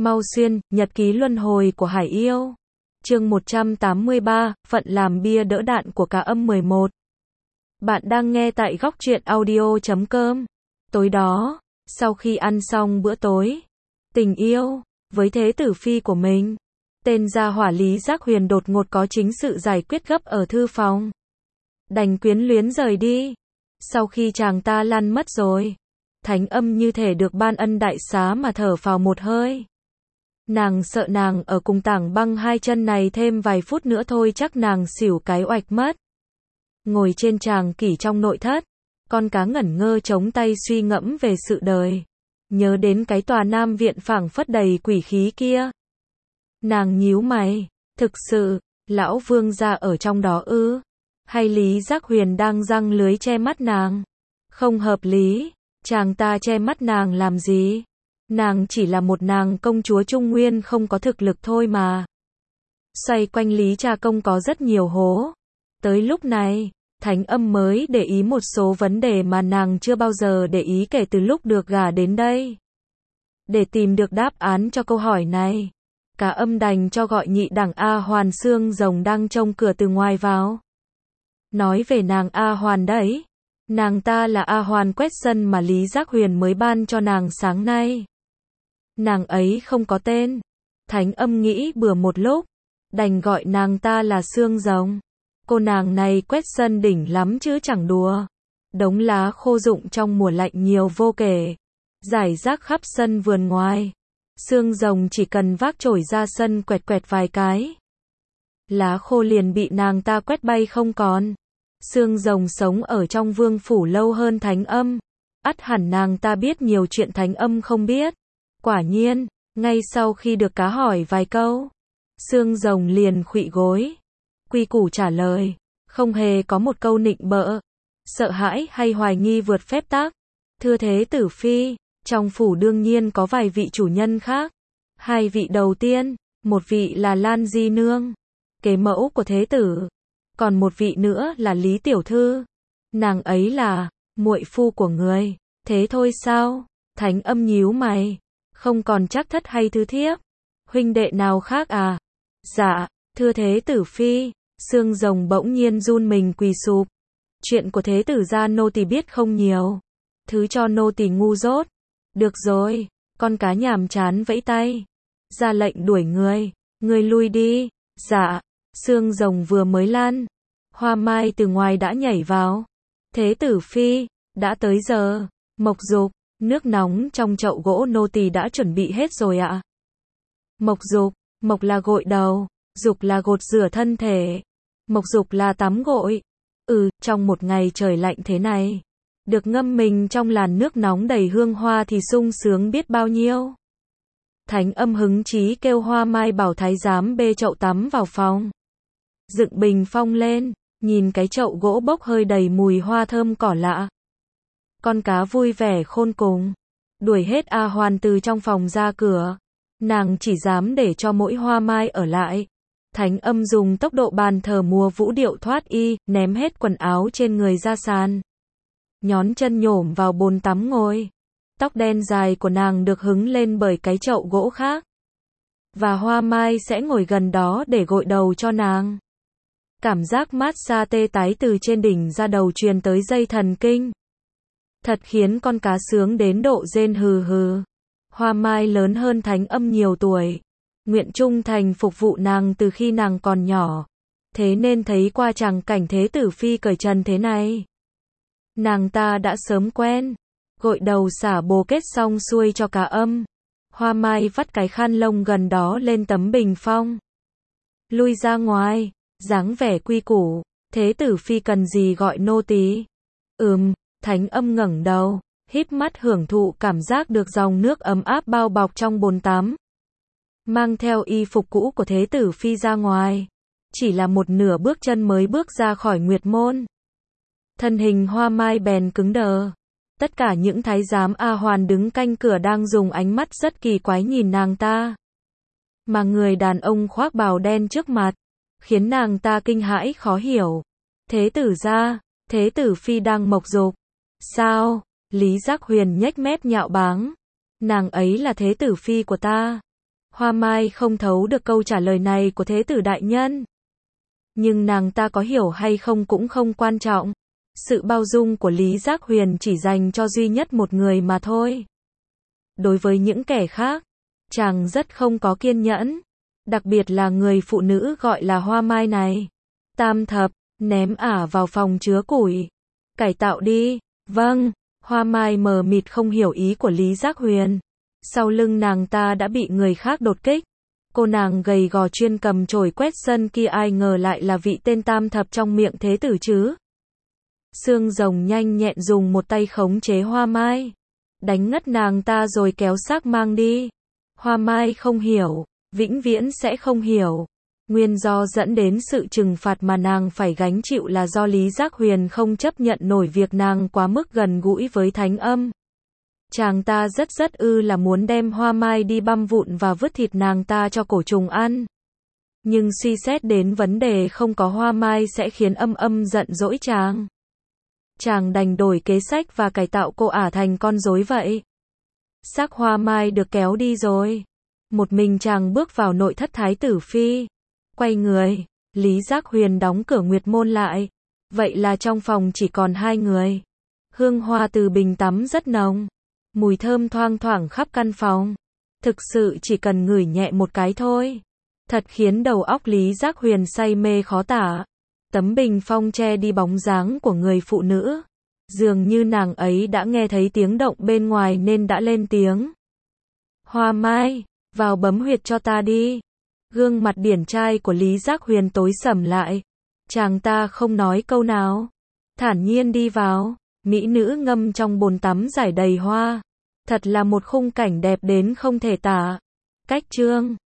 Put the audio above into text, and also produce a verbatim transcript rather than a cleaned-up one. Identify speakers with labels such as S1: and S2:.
S1: Mau Xuyên, nhật ký luân hồi của Hải Yêu. Chương một trăm tám mươi ba, phận làm bia đỡ đạn của Cả Âm mười một. Bạn đang nghe tại góc truyện audio chấm com. Tối đó, sau khi ăn xong bữa tối, tình yêu với thế tử phi của mình, tên gia hỏa Lý Giác Huyền đột ngột có chính sự giải quyết gấp ở thư phòng. Đành quyến luyến rời đi. Sau khi chàng ta lăn mất rồi, Thánh Âm như thể được ban ân đại xá mà thở phào một hơi. Nàng sợ nàng ở cùng Tảng Băng hai chân này thêm vài phút nữa thôi chắc nàng xỉu cái oạch mất. Ngồi trên tràng kỷ trong nội thất, con cá ngẩn ngơ chống tay suy ngẫm về sự đời. Nhớ đến cái tòa Nam Viện phảng phất đầy quỷ khí kia. Nàng nhíu mày, thực sự, lão vương gia ở trong đó ư? Hay Lý Giác Huyền đang giăng lưới che mắt nàng? Không hợp lý, chàng ta che mắt nàng làm gì? Nàng chỉ là một nàng công chúa Trung Nguyên không có thực lực thôi mà. Xoay quanh Lý Cha Công có rất nhiều hố. Tới lúc này, Thánh Âm mới để ý một số vấn đề mà nàng chưa bao giờ để ý kể từ lúc được gả đến đây. Để tìm được đáp án cho câu hỏi này, Cả Âm đành cho gọi nhị đẳng A Hoàn xương rồng đang trông cửa từ ngoài vào. Nói về nàng A Hoàn đấy. Nàng ta là A Hoàn quét sân mà Lý Giác Huyền mới ban cho nàng sáng nay. Nàng ấy không có tên. Thánh Âm nghĩ bừa một lúc, đành gọi nàng ta là xương rồng. Cô nàng này quét sân đỉnh lắm chứ chẳng đùa. Đống lá khô rụng trong mùa lạnh nhiều vô kể, rải rác khắp sân vườn ngoài. Xương rồng chỉ cần vác chổi ra sân quẹt quẹt vài cái, lá khô liền bị nàng ta quét bay không còn. Xương rồng sống ở trong vương phủ lâu hơn Thánh Âm, ắt hẳn nàng ta biết nhiều chuyện Thánh Âm không biết. Quả nhiên, ngay sau khi được cá hỏi vài câu, xương rồng liền khuỵu gối, quy củ trả lời, không hề có một câu nịnh bợ, sợ hãi hay hoài nghi vượt phép tắc. Thưa thế tử phi, trong phủ đương nhiên có vài vị chủ nhân khác. Hai vị đầu tiên, một vị là Lan Di Nương, kế mẫu của thế tử, còn một vị nữa là Lý Tiểu Thư. Nàng ấy là muội phu của người. Thế thôi sao? Thánh Âm nhíu mày. Không còn chắc thất hay thứ thiếp? Huynh đệ nào khác à? Dạ, thưa thế tử phi. Xương rồng bỗng nhiên run mình quỳ sụp. Chuyện của thế tử gia nô tỳ biết không nhiều. Thứ cho nô tỳ ngu dốt. Được rồi, con cá nhàm chán vẫy tay. Ra lệnh đuổi người. Người lui đi. Dạ. Xương rồng vừa mới lan, Hoa Mai từ ngoài đã nhảy vào. Thế tử phi, đã tới giờ. Mộc Dục, nước nóng trong chậu gỗ nô tỳ đã chuẩn bị hết rồi ạ. Mộc Dục, Mộc là gội đầu, Dục là gột rửa thân thể. Mộc Dục là tắm gội. Ừ, trong một ngày trời lạnh thế này, được ngâm mình trong làn nước nóng đầy hương hoa thì sung sướng biết bao nhiêu. Thánh Âm hứng chí kêu Hoa Mai bảo thái giám bê chậu tắm vào phòng. Dựng bình phong lên, nhìn cái chậu gỗ bốc hơi đầy mùi hoa thơm cỏ lạ. Con cá vui vẻ khôn cùng, đuổi hết A Hoàn từ trong phòng ra cửa. Nàng chỉ dám để cho mỗi Hoa Mai ở lại. Thánh Âm dùng tốc độ bàn thờ mùa vũ điệu thoát y, ném hết quần áo trên người ra sàn. Nhón chân nhổm vào bồn tắm ngồi. Tóc đen dài của nàng được hứng lên bởi cái chậu gỗ khác. Và Hoa Mai sẽ ngồi gần đó để gội đầu cho nàng. Cảm giác mát xa tê tái từ trên đỉnh ra đầu truyền tới dây thần kinh. Thật khiến con cá sướng đến độ rên hừ hừ. Hoa Mai lớn hơn Thánh Âm nhiều tuổi. Nguyện trung thành phục vụ nàng từ khi nàng còn nhỏ. Thế nên thấy qua tràng cảnh thế tử phi cởi trần thế này, nàng ta đã sớm quen. Gội đầu xả bồ kết xong xuôi cho Cả Âm. Hoa Mai vắt cái khăn lông gần đó lên tấm bình phong. Lui ra ngoài, dáng vẻ quy củ. Thế tử phi cần gì gọi nô tỳ? Ừm, Thánh Âm ngẩng đầu, híp mắt hưởng thụ cảm giác được dòng nước ấm áp bao bọc trong bồn tắm. Mang theo y phục cũ của thế tử phi ra ngoài. Chỉ là một nửa bước chân mới bước ra khỏi Nguyệt Môn. Thân hình Hoa Mai bèn cứng đờ. Tất cả những thái giám A Hoàn đứng canh cửa đang dùng ánh mắt rất kỳ quái nhìn nàng ta. Mà người đàn ông khoác bào đen trước mặt, khiến nàng ta kinh hãi khó hiểu. Thế tử gia, thế tử phi đang Mộc Dục. Sao? Lý Giác Huyền nhếch mép nhạo báng. Nàng ấy là thế tử phi của ta. Hoa Mai không thấu được câu trả lời này của Thế tử đại nhân. Nhưng nàng ta có hiểu hay không cũng không quan trọng. Sự bao dung của Lý Giác Huyền chỉ dành cho duy nhất một người mà thôi. Đối với những kẻ khác, chàng rất không có kiên nhẫn. Đặc biệt là người phụ nữ gọi là Hoa Mai này. Tam thập, ném ả vào phòng chứa củi. Cải tạo đi. Vâng, Hoa Mai mờ mịt không hiểu ý của Lý Giác Huyền. Sau lưng nàng ta đã bị người khác đột kích. Cô nàng gầy gò chuyên cầm chổi quét sân kia ai ngờ lại là vị tên tam thập trong miệng thế tử chứ. Xương rồng nhanh nhẹn dùng một tay khống chế Hoa Mai. Đánh ngất nàng ta rồi kéo xác mang đi. Hoa Mai không hiểu, vĩnh viễn sẽ không hiểu. Nguyên do dẫn đến sự trừng phạt mà nàng phải gánh chịu là do Lý Giác Huyền không chấp nhận nổi việc nàng quá mức gần gũi với thánh âm. Chàng ta rất rất ư là muốn đem Hoa Mai đi băm vụn và vứt thịt nàng ta cho cổ trùng ăn. Nhưng suy xét đến vấn đề không có Hoa Mai sẽ khiến âm âm giận dỗi chàng. Chàng đành đổi kế sách và cải tạo cô ả thành con rối vậy. Xác Hoa Mai được kéo đi rồi. Một mình chàng bước vào nội thất thái tử phi. Quay người, Lý Giác Huyền đóng cửa nguyệt môn lại. Vậy là trong phòng chỉ còn hai người. Hương hoa từ bình tắm rất nồng. Mùi thơm thoang thoảng khắp căn phòng. Thực sự chỉ cần ngửi nhẹ một cái thôi. Thật khiến đầu óc Lý Giác Huyền say mê khó tả. Tấm bình phong che đi bóng dáng của người phụ nữ. Dường như nàng ấy đã nghe thấy tiếng động bên ngoài nên đã lên tiếng. Hoa Mai, vào bấm huyệt cho ta đi. Gương mặt điển trai của Lý Giác Huyền tối sầm lại. Chàng ta không nói câu nào. Thản nhiên đi vào. Mỹ nữ ngâm trong bồn tắm rải đầy hoa. Thật là một khung cảnh đẹp đến không thể tả. Cách chương